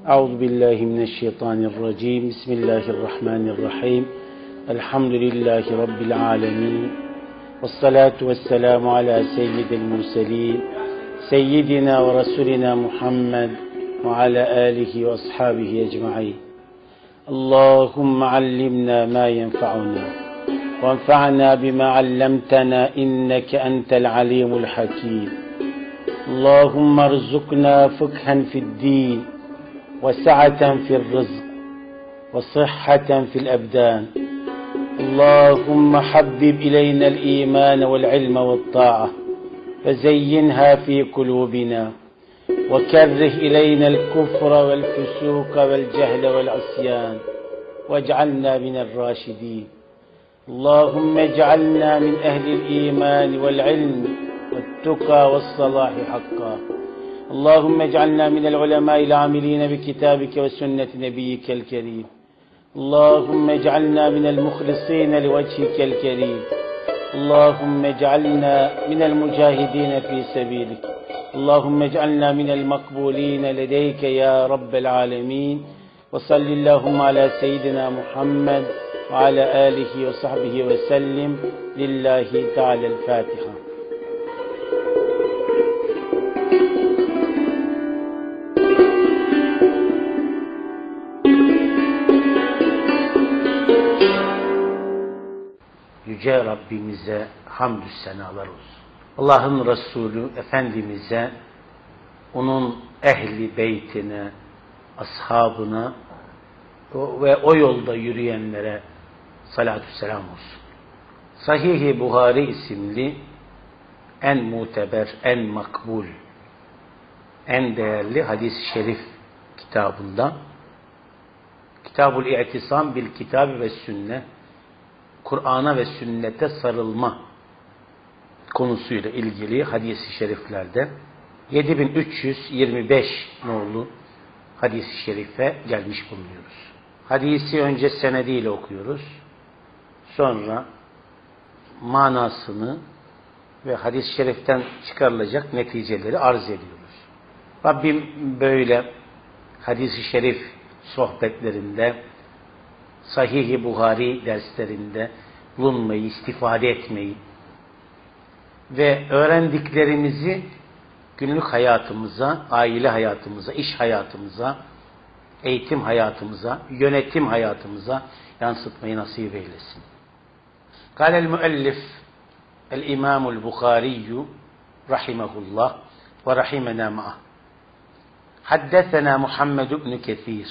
Euzu billahi mineşşeytanirracim. Bismillahirrahmanirrahim. Elhamdülillahi rabbil alamin. Ves salatu vesselamu ala seyyidil murselin. Seyyidina ve rasulina Muhammed ve ala alihi ve ashabihi ecmaîn. Allahumme allimna ma yenfa'una ve enfa'na bima 'allamtana inneke entel alimul hakim. Allahumme erzukna fıkhen fi'd-din وسعة في الرزق وصحة في الأبدان اللهم حبب إلينا الإيمان والعلم والطاعة وزينها في قلوبنا وكره إلينا الكفر والفسوق والجهل والعصيان واجعلنا من الراشدين اللهم اجعلنا من أهل الإيمان والعلم والتقى والصلاح حقا اللهم اجعلنا من العلماء العاملين بكتابك وسنة نبيك الكريم اللهم اجعلنا من المخلصين لوجهك الكريم اللهم اجعلنا من المجاهدين في سبيلك اللهم اجعلنا من المقبولين لديك يا رب العالمين وصل اللهم على سيدنا محمد وعلى آله وصحبه وسلم لله تعالى الفاتحة. Yüce Rabbimize hamdü senalar olsun. Allah'ın Resulü Efendimiz'e, onun ehli beytine, ashabına ve o yolda yürüyenlere salatü selam olsun. Sahih-i Buhari isimli en muteber, en makbul, en değerli hadis-i şerif kitabında Kitab-ül İ'tisam bil Kitab ve Sünnet, Kur'an'a ve sünnete sarılma konusuyla ilgili hadis-i şeriflerde 7325 nolu hadis-i şerife gelmiş bulunuyoruz. Hadisi önce senediyle okuyoruz. Sonra manasını ve hadis-i şeriften çıkarılacak neticeleri arz ediyoruz. Rabbim böyle hadis-i şerif sohbetlerinde, Sahih-i Buhari derslerinde bulunmayı, istifade etmeyi ve öğrendiklerimizi günlük hayatımıza, aile hayatımıza, iş hayatımıza, eğitim hayatımıza, yönetim hayatımıza yansıtmayı nasip eylesin. Kâlel müellif el-İmâmul Bukhariyyü rahimehullah ve rahimenâ ma'ah. Haddesenâ Muhammed ibn Kethîr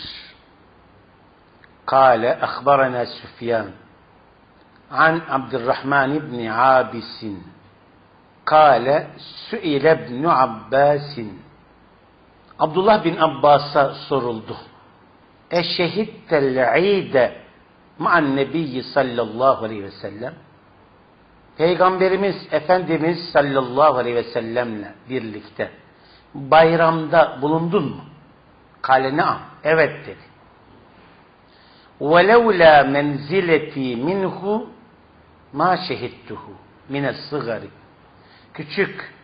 قال أخبرنا سفيان عن عبد الرحمن بن عابس قال سئل ابن عباس Abdullah bin Abbas'a soruldu. Eşehittel İde ma'an nebiyyi sallallahu aleyhi ve sellem. Peygamberimiz Efendimiz sallallahu aleyhi ve sellemle birlikte bayramda bulundun mu? Kale naam. Evet dedi. وَلَوْلَا مَنْزِلَتِي مِنْهُ مَا شَهِدْتُهُ مِنَ الصِّغَرِ. Küçük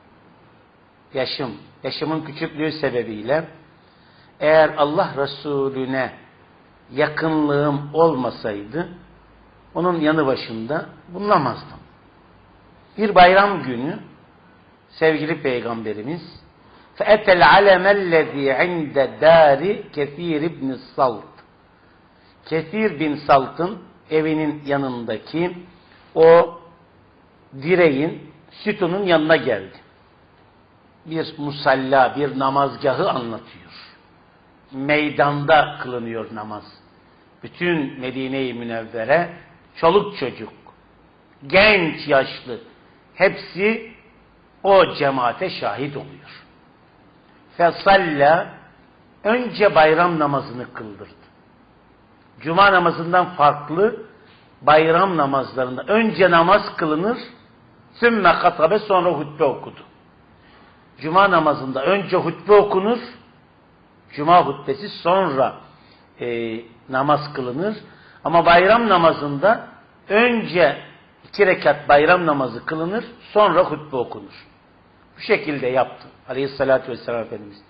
yaşımın küçüklüğü sebebiyle eğer Allah Resulüne yakınlığım olmasaydı onun yanı başında bulunamazdım. Bir bayram günü sevgili Peygamberimiz فَاَتَ الْعَلَمَ الَّذ۪ي عِنْدَ دَارِ كَثِيرِ بْنِ الصَّلْتِ. Kethir bin Salt'ın evinin yanındaki o direğin, sütunun yanına geldi. Bir musalla, bir namazgahı anlatıyor. Meydanda kılınıyor namaz. Bütün Medine-i Münevvere, çoluk çocuk, genç yaşlı, hepsi o cemaate şahit oluyor. Fesalla, önce bayram namazını kıldırdı. Cuma namazından farklı bayram namazlarında önce namaz kılınır, sümme katabe, sonra hutbe okudu. Cuma namazında önce hutbe okunur, Cuma hutbesi sonra namaz kılınır. Ama bayram namazında önce 2 rekat bayram namazı kılınır, sonra hutbe okunur. Bu şekilde yaptı Aleyhisselatü Vesselam Efendimiz.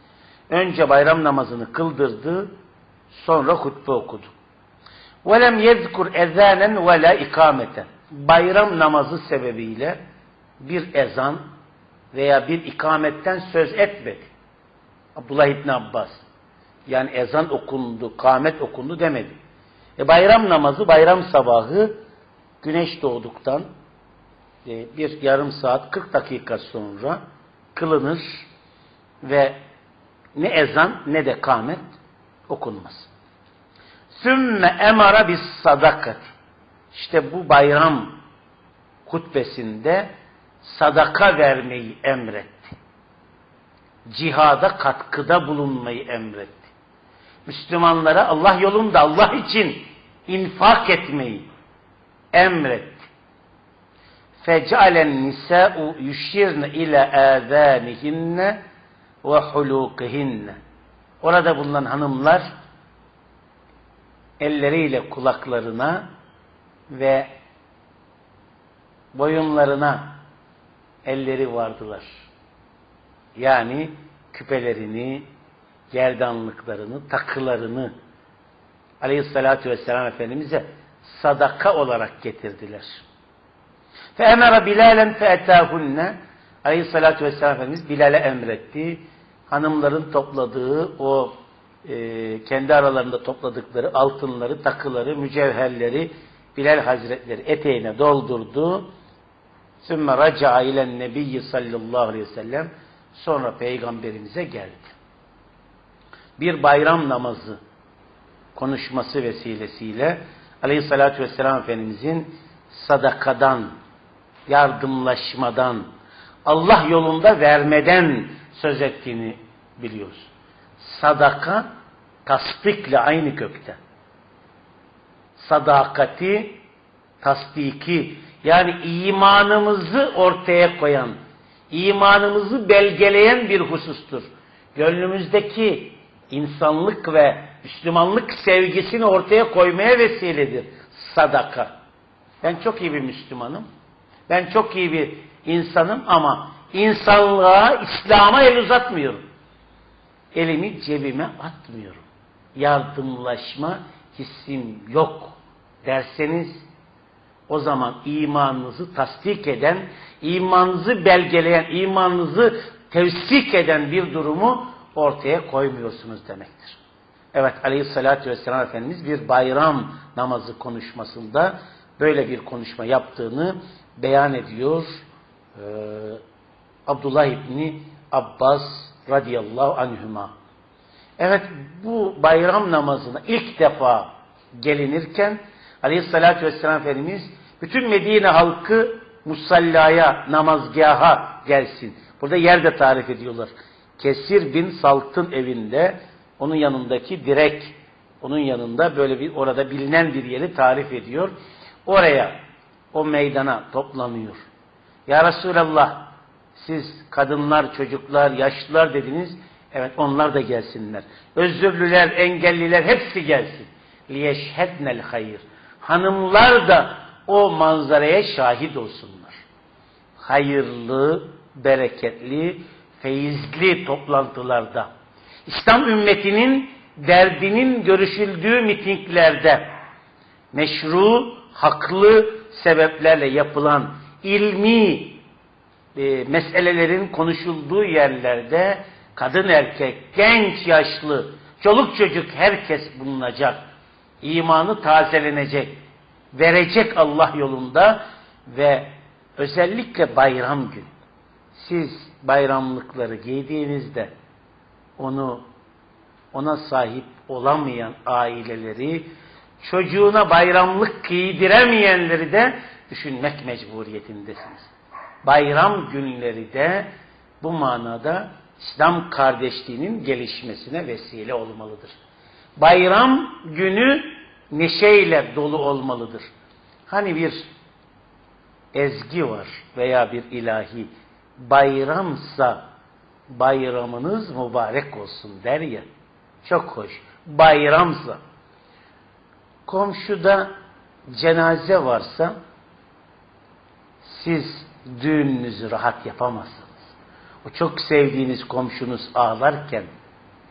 Önce bayram namazını kıldırdı, sonra hutbe okudu. وَلَمْ يَذْكُرْ اَذَانًا وَلَا اِقَامَةً. Bayram namazı sebebiyle bir ezan veya bir ikametten söz etmedi. Abdullah İbni Abbas. Yani ezan okundu, kâmet okundu demedi. Bayram namazı, bayram sabahı güneş doğduktan bir yarım saat 40 dakika sonra kılınır ve ne ezan ne de kâmet okunmaz. Sümme emara bis sadakat. İşte bu bayram hutbesinde sadaka vermeyi emretti. Cihada katkıda bulunmayı emretti. Müslümanlara Allah yolunda, Allah için infak etmeyi emretti. فَجَعَلَ النِّسَاءُ يُشِّرْنَ اِلَى آذَانِهِنَّ وَحُلُوقِهِنَّ. Orada bulunan hanımlar elleriyle kulaklarına ve boyunlarına elleri vardılar. Yani küpelerini, gerdanlıklarını, takılarını Aleyhisselatü Vesselam Efendimiz'e sadaka olarak getirdiler. فَاَمَرَ بِلَالًا فَاَتَاهُنَّ. Aleyhisselatü Vesselam Efendimiz Bilal'e emretti. Hanımların topladığı o kendi aralarında topladıkları altınları, takıları, mücevherleri Bilal Hazretleri eteğine doldurdu. ثُمَّ رَجَعَ اِلَى النَّبِيِّ sallallahu aleyhi ve sellem. Sonra Peygamberimize geldi. Bir bayram namazı konuşması vesilesiyle Aleyhisselatü Vesselam Efendimizin sadakadan, yardımlaşmadan, Allah yolunda vermeden söz ettiğini biliyoruz. Sadaka, tasdikle aynı kökte. Sadakati, tasdiki, yani imanımızı ortaya koyan, imanımızı belgeleyen bir husustur. Gönlümüzdeki insanlık ve Müslümanlık sevgisini ortaya koymaya vesiledir sadaka. Ben çok iyi bir Müslümanım, ben çok iyi bir insanım ama insanlığa, İslam'a el uzatmıyorum. Elimi cebime atmıyorum. Yardımlaşma hissim yok derseniz, o zaman imanınızı tasdik eden, imanınızı belgeleyen, imanınızı tevsik eden bir durumu ortaya koymuyorsunuz demektir. Evet, Aleyhisselatü Vesselam Efendimiz bir bayram namazı konuşmasında böyle bir konuşma yaptığını beyan ediyor Abdullah İbni Abbas radıyallahu anhüma. Evet, bu bayram namazına ilk defa gelinirken Aleyhisselatü Vesselam Efendimiz bütün Medine halkı musallaya, namazgaha gelsin. Burada yer de tarif ediyorlar. Kesir bin Salt'ın evinde, onun yanındaki direk, onun yanında böyle bir, orada bilinen bir yeri tarif ediyor. Oraya, o meydana toplanıyor. Ya Resulallah, siz kadınlar, çocuklar, yaşlılar dediniz. Evet, onlar da gelsinler. Özürlüler, engelliler hepsi gelsin. لِيَشْهَدْنَ الْخَيْرِ. Hanımlar da o manzaraya şahit olsunlar. Hayırlı, bereketli, feyizli toplantılarda, İslam ümmetinin derdinin görüşüldüğü mitinglerde, meşru, haklı sebeplerle yapılan ilmi meselelerin konuşulduğu yerlerde kadın erkek, genç yaşlı, çoluk çocuk herkes bulunacak. İmanı tazelenecek, verecek Allah yolunda ve özellikle bayram günü. Siz bayramlıkları giydiğinizde ona sahip olamayan aileleri, çocuğuna bayramlık giydiremeyenleri de düşünmek mecburiyetindesiniz. Bayram günleri de bu manada İslam kardeşliğinin gelişmesine vesile olmalıdır. Bayram günü neşeyle dolu olmalıdır. Hani bir ezgi var veya bir ilahi, bayramsa bayramınız mübarek olsun der ya, çok hoş. Bayramsa, komşuda cenaze varsa siz düğününüzü rahat yapamazsınız. O çok sevdiğiniz komşunuz ağlarken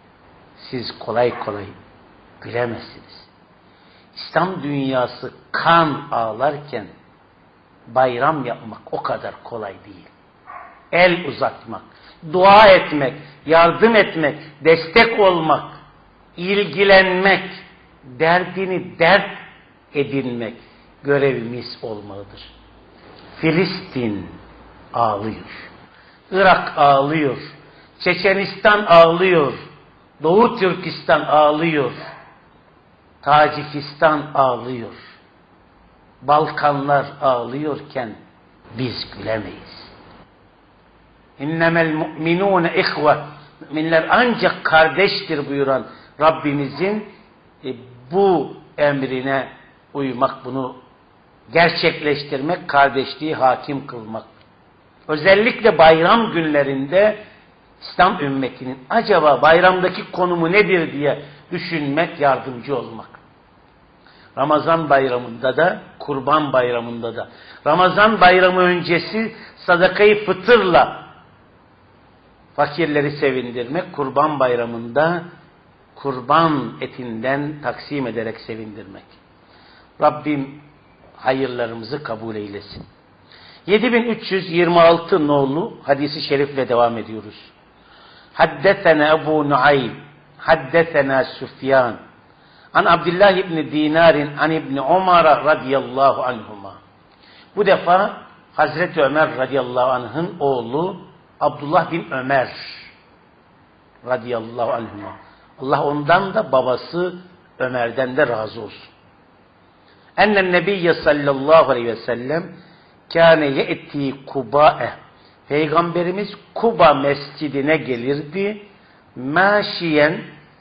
siz kolay kolay gülemezsiniz. İslam dünyası kan ağlarken bayram yapmak o kadar kolay değil. El uzatmak, dua etmek, yardım etmek, destek olmak, ilgilenmek, derdini dert edinmek görevimiz olmalıdır. Filistin ağlıyor. Irak ağlıyor. Çeçenistan ağlıyor. Doğu Türkistan ağlıyor. Tacikistan ağlıyor. Balkanlar ağlıyorken biz gülemeyiz. İnnemel mu'minûne ihve. Müminler ancak kardeştir buyuran Rabbimizin bu emrine uymak, bunu gerçekleştirmek, kardeşliği hakim kılmak. Özellikle bayram günlerinde İslam ümmetinin acaba bayramdaki konumu nedir diye düşünmek, yardımcı olmak. Ramazan bayramında da, Kurban bayramında da, Ramazan bayramı öncesi sadakayı fıtırla fakirleri sevindirmek, Kurban bayramında kurban etinden taksim ederek sevindirmek. Rabbim hayırlarımızı kabul eylesin. 7326 nolu hadisi şerifle devam ediyoruz. Haddesena Ebu Nuaym, haddesena Süfyan, an Abdullah ibn Dinarin, an İbni Umar radıyallahu anhuma. Bu defa Hazreti Ömer radıyallahu anh'ın oğlu Abdullah bin Ömer radıyallahu anhuma. Allah ondan da babası Ömer'den de razı olsun. Ennen Nebiyye sallallahu aleyhi ve sellem kâne ye'ti Kuba'e. Peygamberimiz Kuba mescidine gelirdi. Maşiyen,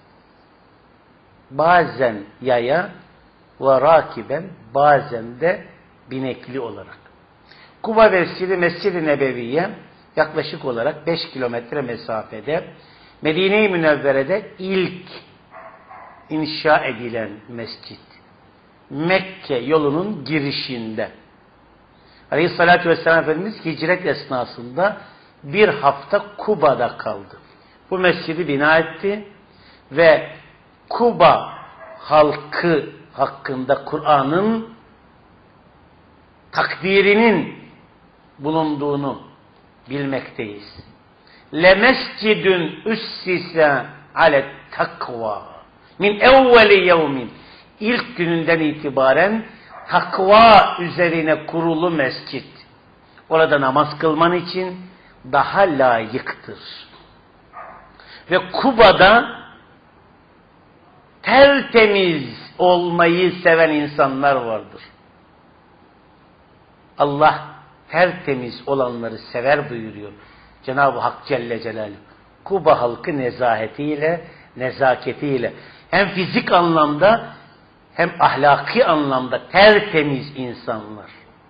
bazen yaya ve rakiben, bazen de binekli olarak. Kuba mescidi Mescid-i Nebeviye yaklaşık olarak 5 kilometre mesafede. Medine-i Münevvere'de ilk inşa edilen mescit. Mekke yolunun girişinde. Aleyhissalatü vesselam Efendimiz hicret esnasında bir hafta Kuba'da kaldı. Bu mescidi bina etti ve Kuba halkı hakkında Kur'an'ın takdirinin bulunduğunu bilmekteyiz. Lemescidün üssise alet takva min evveli yevmin. İlk gününden itibaren takva üzerine kurulu mescit. Orada namaz kılman için daha layıktır. Ve Kuba'da tertemiz olmayı seven insanlar vardır. Allah tertemiz olanları sever buyuruyor Cenab-ı Hak Celle Celaluhu. Kuba halkı nezahetiyle, nezaketiyle hem fizik anlamda hem ahlaki anlamda tertemiz insanlar.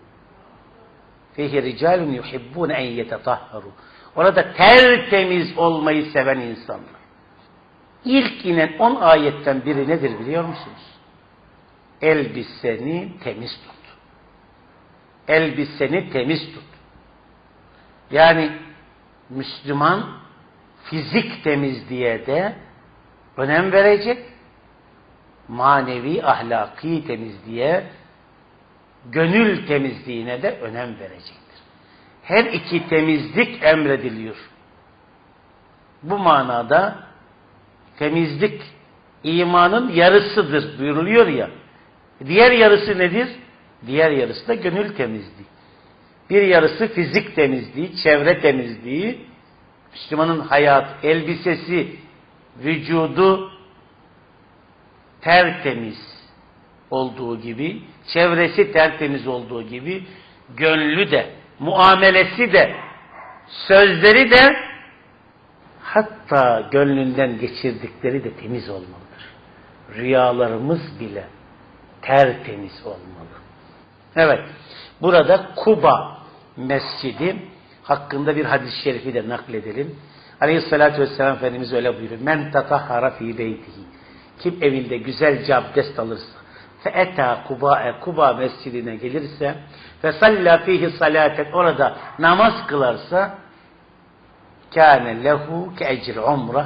Fihi ricalun yuhibbun en yetetahharu. Orada tertemiz olmayı seven insanlar. İlk inen 10 ayetten biri nedir biliyor musunuz? Elbiseni temiz tut. Elbiseni temiz tut. Yani Müslüman fizik temizliğe de önem verecek, manevi ahlaki temizliğe, gönül temizliğine de önem verecektir. Her iki temizlik emrediliyor. Bu manada temizlik imanın yarısıdır buyuruluyor ya. Diğer yarısı nedir? Diğer yarısı da gönül temizliği. Bir yarısı fizik temizliği, çevre temizliği, Müslümanın hayat, elbisesi, vücudu tertemiz olduğu gibi, çevresi tertemiz olduğu gibi, gönlü de, muamelesi de, sözleri de, hatta gönlünden geçirdikleri de temiz olmalıdır. Rüyalarımız bile tertemiz olmalı. Evet, burada Kuba Mescidi hakkında bir hadis-i şerifi de nakledelim. Aleyhissalatü vesselam Efendimiz öyle buyuruyor. Men tatahhara fi beytihi. Kim evinde güzelce abdest alırsa, fe eta Kuba'e, Kuba mescidine gelirse, fe salla fihi salaten, orada namaz kılarsa, kâne lehu ke ecr umre,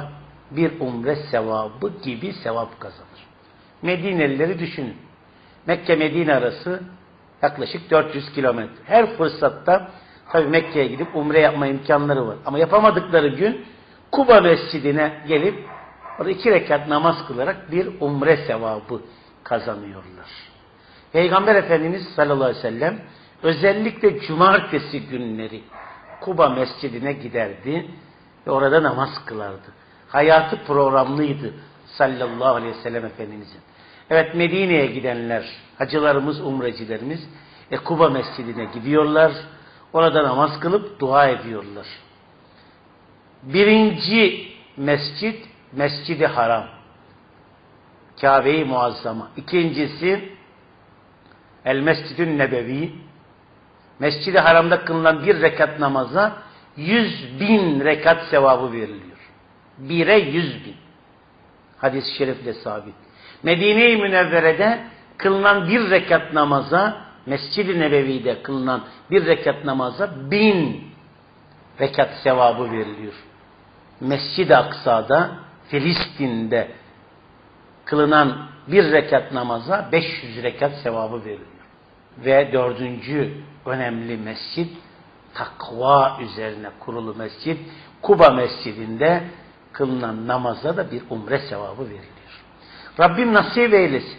bir umre sevabı gibi sevap kazanır. Medinelileri düşünün. Mekke-Medine arası yaklaşık 400 kilometre. Her fırsatta tabii Mekke'ye gidip umre yapma imkanları var. Ama yapamadıkları gün Kuba Mescidi'ne gelip orada 2 rekat namaz kılarak bir umre sevabı kazanıyorlar. Peygamber Efendimiz sallallahu aleyhi ve sellem özellikle cumartesi günleri Kuba Mescidi'ne giderdi ve orada namaz kılardı. Hayatı programlıydı sallallahu aleyhi ve sellem Efendimizin. Evet, Medine'ye gidenler, hacılarımız, umrecilerimiz Kuba Mescidi'ne gidiyorlar. Orada namaz kılıp dua ediyorlar. Birinci mescit, Mescid-i Haram. Kabe-i Muazzama. İkincisi El Mescid-ü Nebevi. Mescid-i Haram'da kılınan bir rekat namaza 100.000 rekat sevabı veriliyor. 1'e 100.000. Hadis-i şerifle sabit. Medine-i Münevvere'de kılınan bir rekat namaza, Mescid-i Nebevi'de kılınan bir rekat namaza 1000 rekat sevabı veriliyor. Mescid-i Aksa'da, Filistin'de kılınan bir rekat namaza 500 rekat sevabı veriliyor. Ve 4. önemli mescid, takva üzerine kurulu mescid, Kuba Mescidinde kılınan namaza da bir umre sevabı veriliyor. Rabbim nasip eylesin.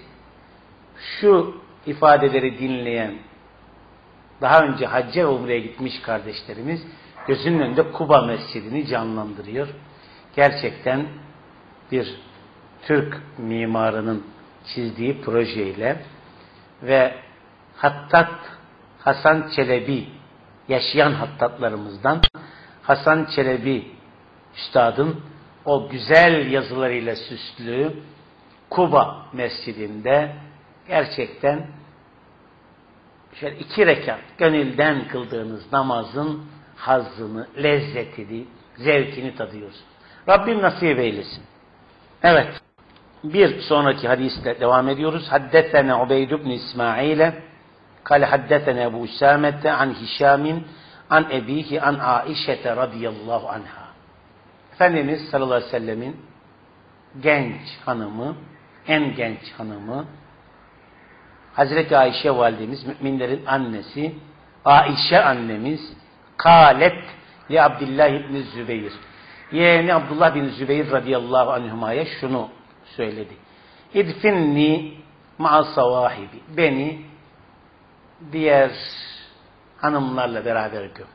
Şu ifadeleri dinleyen, daha önce hacca ve umreye gitmiş kardeşlerimiz gözünün önünde Kuba Mescidini canlandırıyor. Gerçekten bir Türk mimarının çizdiği projeyle ve Hattat Hasan Çelebi, yaşayan hattatlarımızdan Hasan Çelebi Üstad'ın o güzel yazılarıyla süslü Kuba Mescidinde gerçekten şöyle 2 rekat gönülden kıldığınız namazın hazzını, lezzetini, zevkini tadıyorsunuz. Rabbim nasip eylesin. Evet. Bir sonraki hadisle devam ediyoruz. Haddetene Ubeyd ibn İsmail kâle haddetene Ebu Üsâmete an Hişâmin an ebihi an Aişete radıyallahu anha. Efendimiz sallallahu aleyhi ve sellemin genç hanımı, en genç hanımı, Hazreti Ayşe validemiz, müminlerin annesi, Ayşe annemiz, kâlet li Abdullah ibn Zübeyir. Yeğeni Abdullah bin Zübeyir radıyallahu anhuma'ya şunu söyledi. İdfinni ma'a savahibi. Beni diğer hanımlarla beraber göm.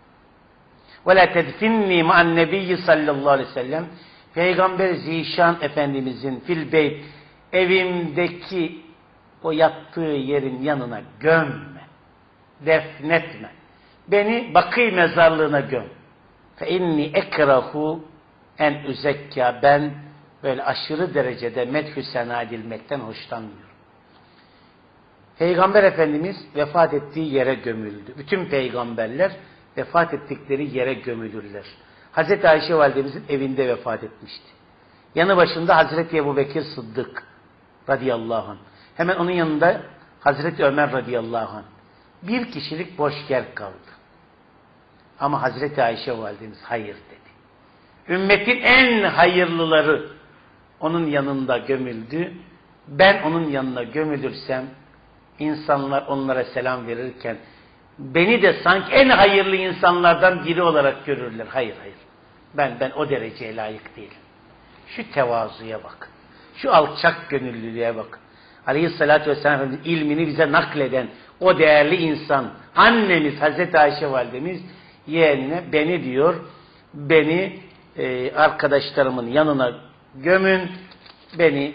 Ve la tedfinni ma'an nebiyyi sallallahu aleyhi ve sellem. Peygamber Zişan Efendimizin fil beyt, evimdeki o yattığı yerin yanına gömme. Defnetme. Beni Bakî mezarlığına göm. Fe inni ekrahu en üzekka. Ben böyle aşırı derecede medhü sena edilmekten hoşlanmıyorum. Peygamber Efendimiz vefat ettiği yere gömüldü. Bütün peygamberler vefat ettikleri yere gömülürler. Hazreti Ayşe validemizin evinde vefat etmişti. Yanı başında Hazreti Ebubekir Sıddık radıyallahu anh. Hemen onun yanında Hazreti Ömer radıyallahu anh. Bir kişilik boş yer kaldı. Ama Hazreti Ayşe validemiz hayır dedi. Ümmetin en hayırlıları onun yanında gömüldü. Ben onun yanına gömülürsem insanlar onlara selam verirken beni de sanki en hayırlı insanlardan biri olarak görürler. Hayır. Ben o dereceye layık değilim. Şu tevazuya bak. Şu alçak gönüllülüğe bak. Aleyhissalatü vesselam Efendimiz ilmini bize nakleden o değerli insan, annemiz Hazreti Ayşe validemiz yeğenine beni diyor, beni arkadaşlarımın yanına gömün, beni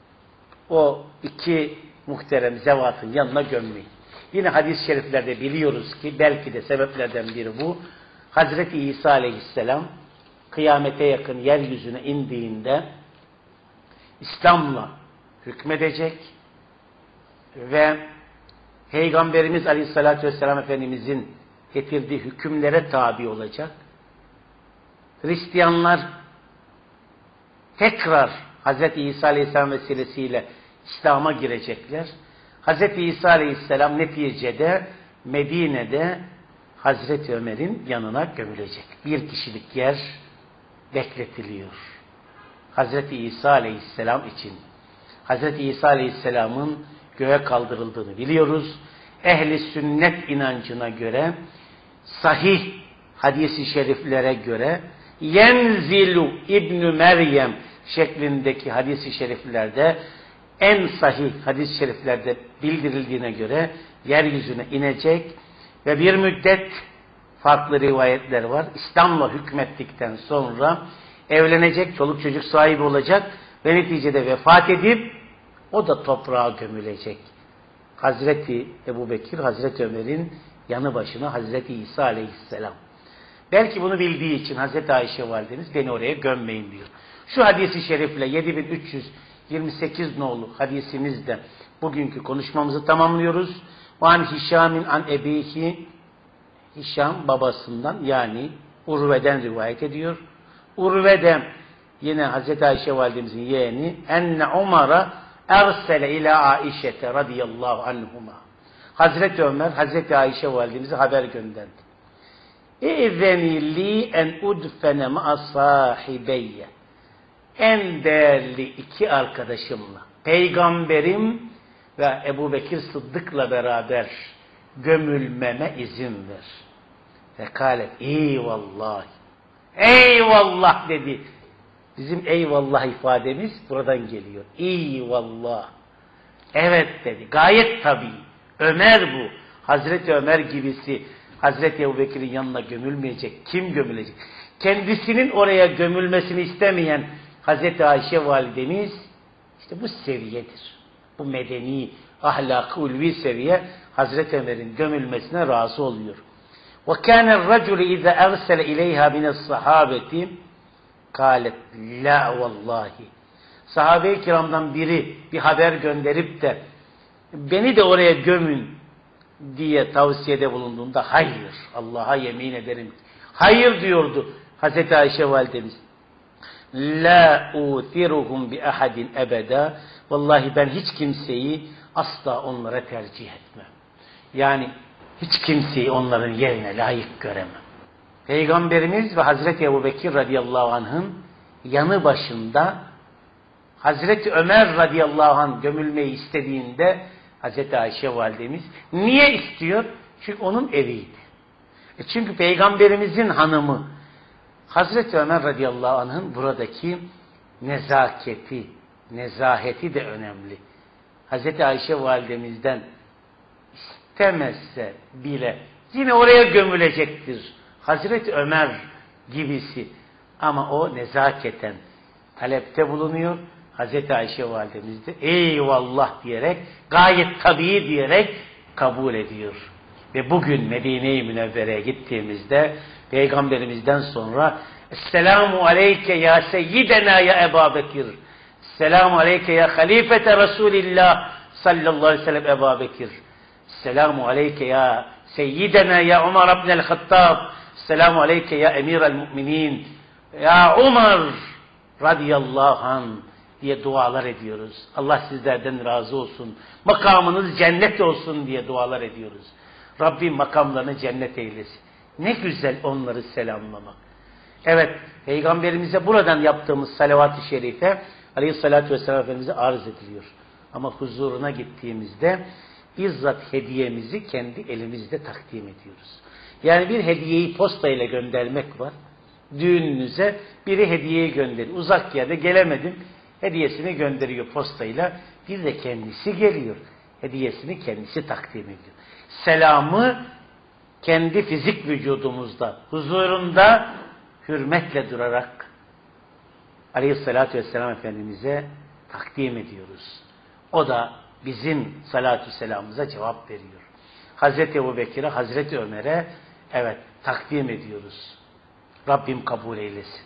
o 2 muhterem zevatın yanına gömmeyin. Yine hadis-i şeriflerde biliyoruz ki belki de sebeplerden biri bu. Hazreti İsa aleyhisselam kıyamete yakın yeryüzüne indiğinde İslam'la hükmedecek ve Peygamberimiz aleyhissalatü vesselam Efendimizin getirdiği hükümlere tabi olacak. Hristiyanlar tekrar Hazreti İsa aleyhisselam vesilesiyle İslam'a girecekler. Hazreti İsa aleyhisselam neticede Medine'de Hazreti Ömer'in yanına gömülecek. 1 kişilik yer bekletiliyor. Hazreti İsa Aleyhisselam için. Hazreti İsa Aleyhisselam'ın göğe kaldırıldığını biliyoruz. Ehli sünnet inancına göre, sahih hadis-i şeriflere göre, yenzilu İbn Meryem şeklindeki hadis-i şeriflerde, en sahih hadis-i şeriflerde bildirildiğine göre yeryüzüne inecek ve bir müddet, farklı rivayetler var, İslam'la hükmettikten sonra evlenecek, çoluk çocuk sahibi olacak ve neticede vefat edip o da toprağa gömülecek. Hazreti Ebubekir, Hazreti Ömer'in yanı başına Hazreti İsa Aleyhisselam. Belki bunu bildiği için Hazreti Ayşe validemiz beni oraya gömmeyin diyor. Şu hadisi şerifle 7328 nolu hadisimizde bugünkü konuşmamızı tamamlıyoruz. An Hişam'in an ebihi, Hişam babasından yani Urve'den rivayet ediyor. Urve'den yine Hazreti Ayşe validemizin yeğeni enne Umar'a ersele ila Aişete radıyallahu anhuma. Hazreti Ömer Hazreti Ayşe validemize haber gönderdi. İzeni li en udfene ma'a sahibeyye. En değerli iki arkadaşımla, Peygamberim ve Ebubekir Sıddık'la beraber gömülmeme izin ver. Fekale eyvallah. Eyvallah dedi. Bizim eyvallah ifademiz buradan geliyor. Eyvallah. Evet dedi. Gayet tabii. Ömer bu. Hazreti Ömer gibisi Hazreti Ebubekir'in yanına gömülmeyecek. Kim gömülecek? Kendisinin oraya gömülmesini istemeyen Hazreti Ayşe validemiz işte bu seviyedir. Bu medeni, ahlakı, ulvi seviye Hazreti Ömer'in gömülmesine razı oluyor. وَكَانَ الرَّجُلِ اِذَا اَرْسَلَ اِلَيْهَا مِنَ الصَّحَابَةِ قَالَتْ لَا وَاللّٰهِ. Sahabe-i kiramdan biri bir haber gönderip de beni de oraya gömün diye tavsiyede bulunduğunda hayır, Allah'a yemin ederim, hayır diyordu Hazreti Ayşe validemiz. La utiruhum bi ahadin ebeda. Vallahi ben hiç kimseyi asla onlara tercih etmem. Yani hiç kimseyi onların yerine layık göremem. Peygamberimiz ve Hazreti Ebubekir radıyallahu anh'ın yanı başında Hazreti Ömer radıyallahu anh gömülmeyi istediğinde Hazreti Ayşe validemiz niye istiyor? Çünkü onun eviydi. Çünkü Peygamberimizin hanımı Hazreti Ömer radıyallahu anh'ın buradaki nezaketi, nezaheti de önemli. Hazreti Ayşe validemizden istemezse bile yine oraya gömülecektir. Hazreti Ömer gibisi. Ama o nezaketen talepte bulunuyor. Hazreti Ayşe validemiz de eyvallah diyerek, gayet tabii diyerek kabul ediyor. Ve bugün Medine-i Münevvere'ye gittiğimizde Peygamberimizden sonra Esselamu aleyke ya seyyidena ya Ebu Bekir. Esselamu aleyke ya halifete Resulillah sallallahu aleyhi ve sellem Ebu Bekir. Esselamu aleyke ya seyyidena ya Umar ibn el-Hattab. Esselamu aleyke ya emir el-müminin. Ya Umar radıyallahu anh diye dualar ediyoruz. Allah sizlerden razı olsun. Makamınız cennet olsun diye dualar ediyoruz. Rabbim makamlarını cennet eylesin. Ne güzel onları selamlamak. Evet, Peygamberimize buradan yaptığımız salavat-ı şerife aleyhissalatü vesselam Efendimiz'e arz ediliyor. Ama huzuruna gittiğimizde bizzat hediyemizi kendi elimizde takdim ediyoruz. Yani bir hediyeyi postayla göndermek var. Düğününüze biri hediyeyi gönderiyor. Uzak yerde gelemedim. Hediyesini gönderiyor postayla. Bir de kendisi geliyor. Hediyesini kendisi takdim ediyor. Selamı kendi fizik vücudumuzda, huzurunda hürmetle durarak aleyhissalatü vesselam Efendimiz'e takdim ediyoruz. O da bizim salatü selamımıza cevap veriyor. Hazreti Ebubekir'e, Hazreti Ömer'e evet takdim ediyoruz. Rabbim kabul eylesin.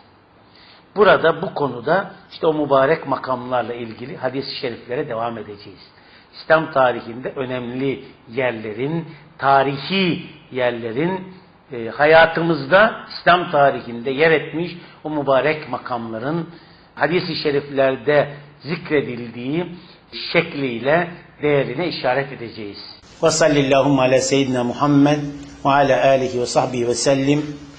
Burada bu konuda işte o mübarek makamlarla ilgili hadis-i şeriflere devam edeceğiz. İslam tarihinde önemli yerlerin, tarihi yerlerin hayatımızda İslam tarihinde yer etmiş o mübarek makamların hadis-i şeriflerde zikredildiği şekliyle değerine işaret edeceğiz. Ve sallallahu ala seyyidina Muhammed ve ala alihi ve sahbihi ve sellim.